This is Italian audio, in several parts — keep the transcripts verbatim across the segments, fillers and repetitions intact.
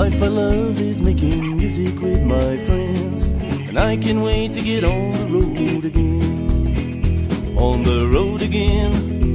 life I love is making music with my friends, and I can't wait to get on the road again. On the road again,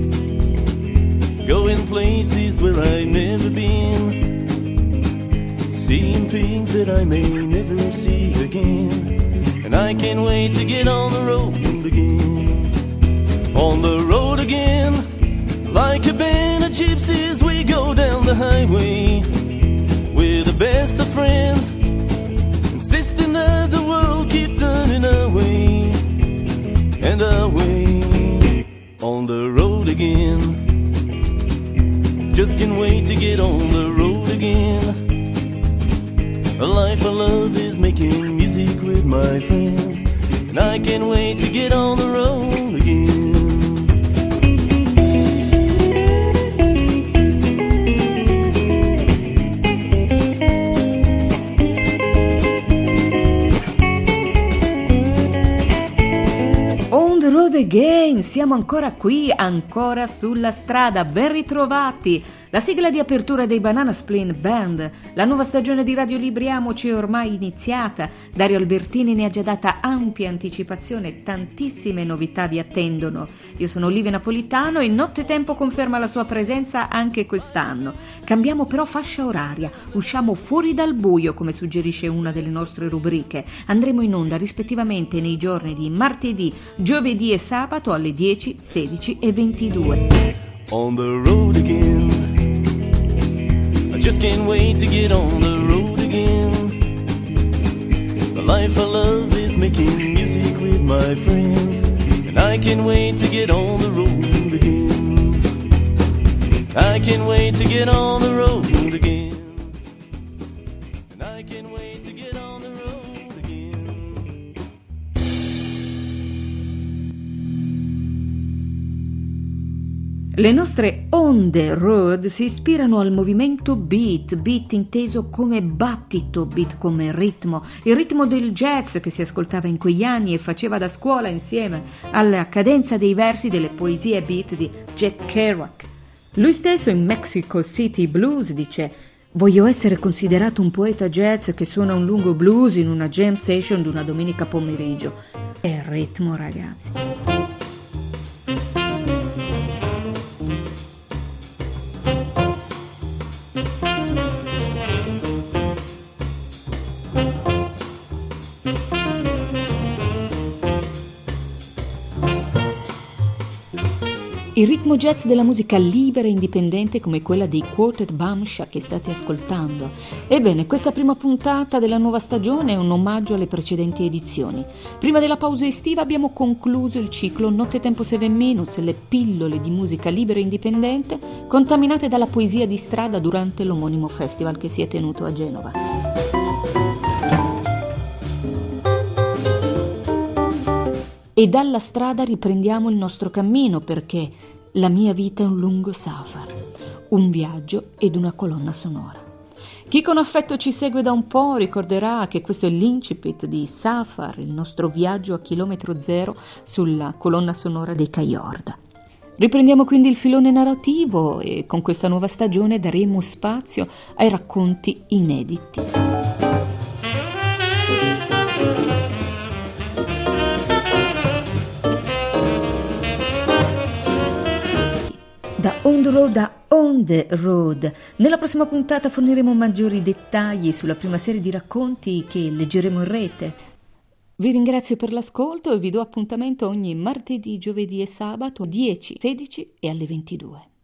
going places where I've never been, seeing things that I may never see again, and I can't wait to get on the road again. On the road again, like a band of gypsies we go down the highway, we're the best of friends, insisting that the world keep turning our way and our way. On the road again, just can't wait to get on the road again. A life I love is making music with my friends, and I can't wait to get on the road again. Again, siamo ancora qui, ancora sulla strada, ben ritrovati. La sigla di apertura dei Banana Split Band. La nuova stagione di Radio Libriamoci è ormai iniziata. Dario Albertini ne ha già data ampia anticipazione, tantissime novità vi attendono. Io sono Olivia Napolitano e Nottetempo conferma la sua presenza anche quest'anno. Cambiamo però fascia oraria, usciamo fuori dal buio come suggerisce una delle nostre rubriche. Andremo in onda rispettivamente nei giorni di martedì, giovedì e sabato alle dieci, sedici e ventidue. On the road again, I just can't wait to get on the road again. The life I love is making music with my friends, and I can't wait to get on the road again. I can't wait to get on the road again. And I can't wait to get on the road again. Le nostre on the road si ispirano al movimento beat, beat inteso come battito, beat come ritmo, il ritmo del jazz che si ascoltava in quegli anni e faceva da scuola insieme alla cadenza dei versi delle poesie beat di Jack Kerouac. Lui stesso in Mexico City Blues dice: voglio essere considerato un poeta jazz che suona un lungo blues in una jam session di una domenica pomeriggio. È ritmo, ragazzi. Il ritmo jazz della musica libera e indipendente come quella dei Quartet Bamsha che state ascoltando. Ebbene, questa prima puntata della nuova stagione è un omaggio alle precedenti edizioni. Prima della pausa estiva abbiamo concluso il ciclo Nottetempo sette Minutes, le pillole di musica libera e indipendente contaminate dalla poesia di strada durante l'omonimo festival che si è tenuto a Genova. E dalla strada riprendiamo il nostro cammino perché la mia vita è un lungo safar, un viaggio ed una colonna sonora. Chi con affetto ci segue da un po' ricorderà che questo è l'incipit di Safar, il nostro viaggio a chilometro zero sulla colonna sonora dei Cayorda. Riprendiamo quindi il filone narrativo e con questa nuova stagione daremo spazio ai racconti inediti. Da On the Road a On the Road. Nella prossima puntata forniremo maggiori dettagli sulla prima serie di racconti che leggeremo in rete. Vi ringrazio per l'ascolto e vi do appuntamento ogni martedì, giovedì e sabato alle dieci, sedici e alle ventidue.